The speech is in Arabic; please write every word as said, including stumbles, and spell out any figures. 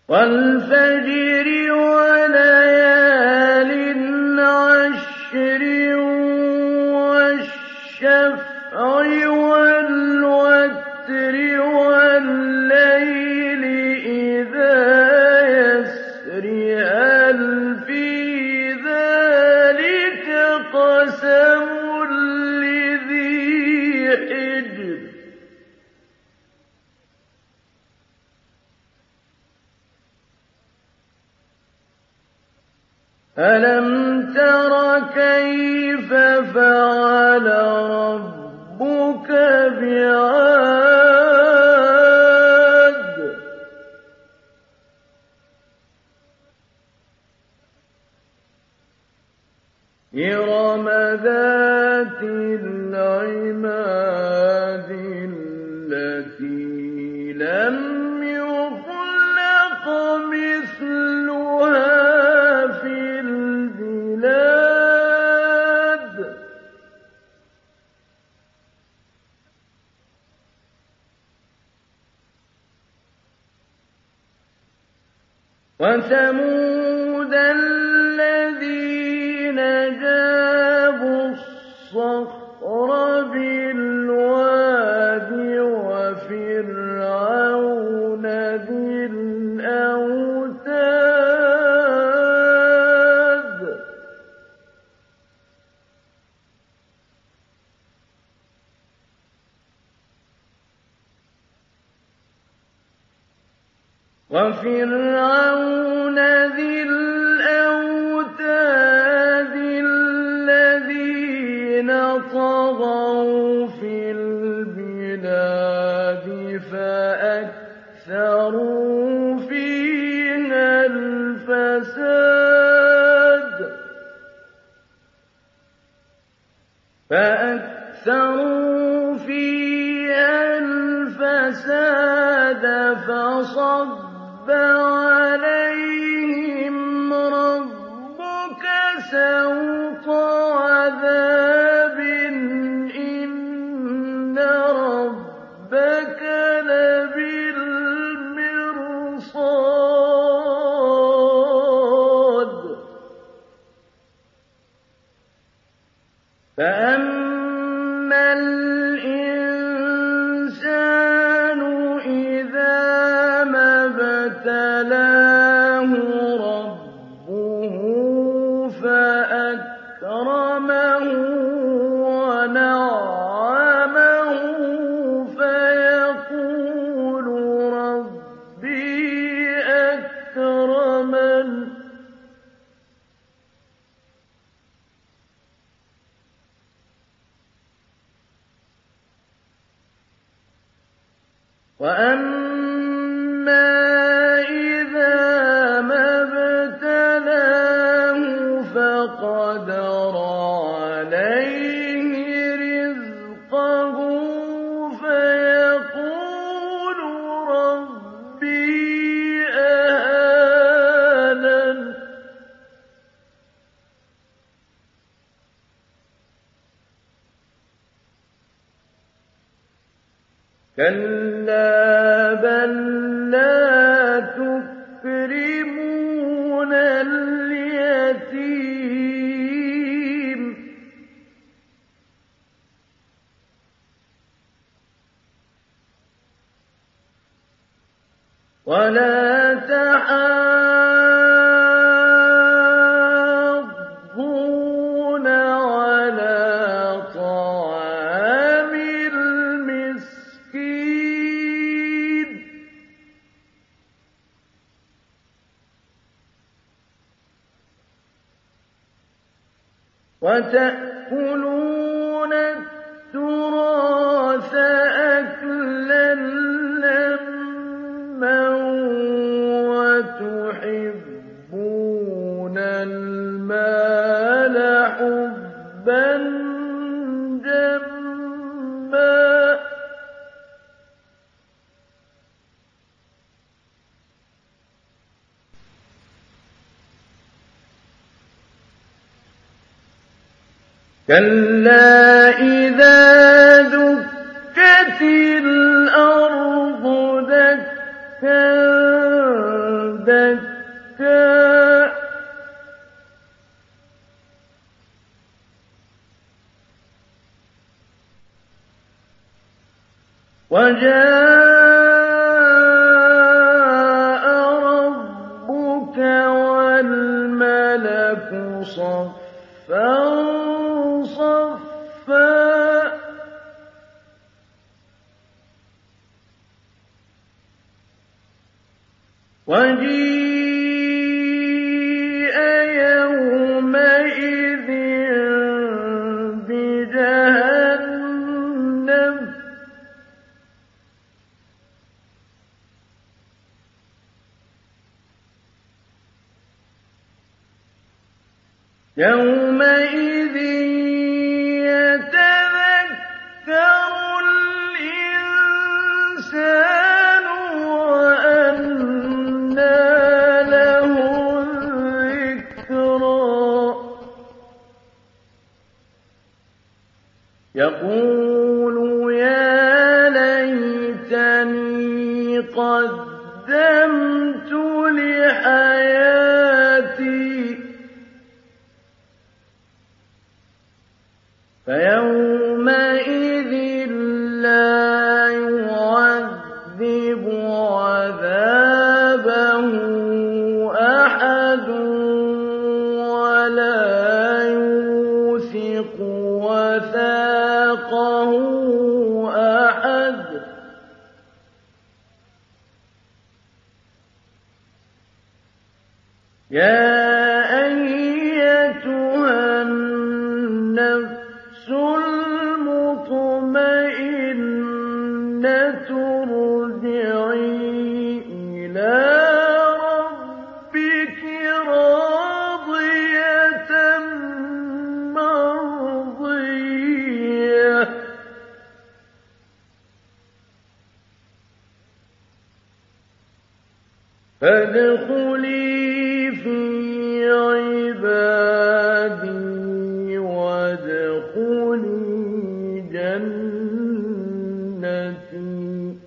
وَالْفَجْرِ وَلَيَالٍ عَشْرٍ وَالشَّفْعِ وَالْوَتْرِ وَاللَّيْلِ إِذَا يَسْرِ هَلْ فِي ذَٰلِكَ قَسَمٌ لِّذِي حِجْرٍ أَلَمْ تَرَ كَيْفَ فَعَلَ رَبُّكَ بِعَادٍ إِرَمَ ذَاتِ الْعِمَادِ الَّتِي لَمْ يُخْلَقْ مِثْلُهَا فِي الْبِلَادِ وَثَمُودَ الَّذِينَ جَابُوا الصَّخْرَ بِالْوَادِ وَفِرْعَوْنَ ذِي الْأَوْتَادِ وَفِرْعَوْنَ ذِي الْأَوْتَادِ الَّذِينَ طَغَوْا فِي الْبِلَادِ فَأَكْثَرُوا فِيهَا الْفَسَادَ فَأَكْثَرُوا فِيهَا الْفَسَادَ فَصَبَّ عَلَيْهِمْ رَبُّكَ سَوْطَ عَذَابٍ إِنَّ رَبَّكَ لَبِالْمِرْصَادِ فَأَمَّا الْإِنسَانُ إِذَا مَا ابْتَلَاهُ رَبُّهُ فَأَكْرَمَهُ وَنَعَّمَهُ فَيَقُولُ رَبِّي أَكْرَمَنِ وَأَمَّا إِذَا مَا ابْتَلَاهُ فَقَدَرَ عَلَيْهِ رِزْقَهُ فَيَقُولُ رَبِّي أَهَانَنِ كَلَّا بَل لَّا تُكْرِمُونَ الْيَتِيمَ وَلَا تَحَاضُّونَ عَلَىٰ طَعَامِ الْمِسْكِينِ وَتَأْكُلُونَ التُّرَاثَ أَكْلًا لَّمًّا وَتُحِبُّونَ الْمَالَ حُبًّا جَمًّا كَلَّا إِذَا دُكَّتِ الْأَرْضُ دَكًّا وَزَكَّاهَا وَجَاءَ رَبُّكَ وَالْمَلَكُ صَفًّا صَفًّا وَجِيءَ يَوْمَئِذٍ بِجَهَنَّمَ يَوْمَئِذٍ يَتَذَكَّرُ الْإِنسَانُ وَأَنَّىٰ لَهُ الذِّكْرَىٰ يَقُولُ يَا لَيْتَنِي قَدَّمْتُ لِحَيَاتِي فَيَوْمَئِذٍ لَّا يُعَذِّبُ عَذَابَهُ أَحَدٌ وَلَا يُوثِقُ وَثَاقَهُ أَحَدٌ يَا أَيَّتُهَا النَّفْسُ الْمُطْمَئِنَّةُ ارْجِعِي إِلَىٰ رَبِّكِ رَاضِيَةً مَّرْضِيَّةً فَادْخُلِي فِي عِبَادِي وَادْخُلِي جَنَّتِي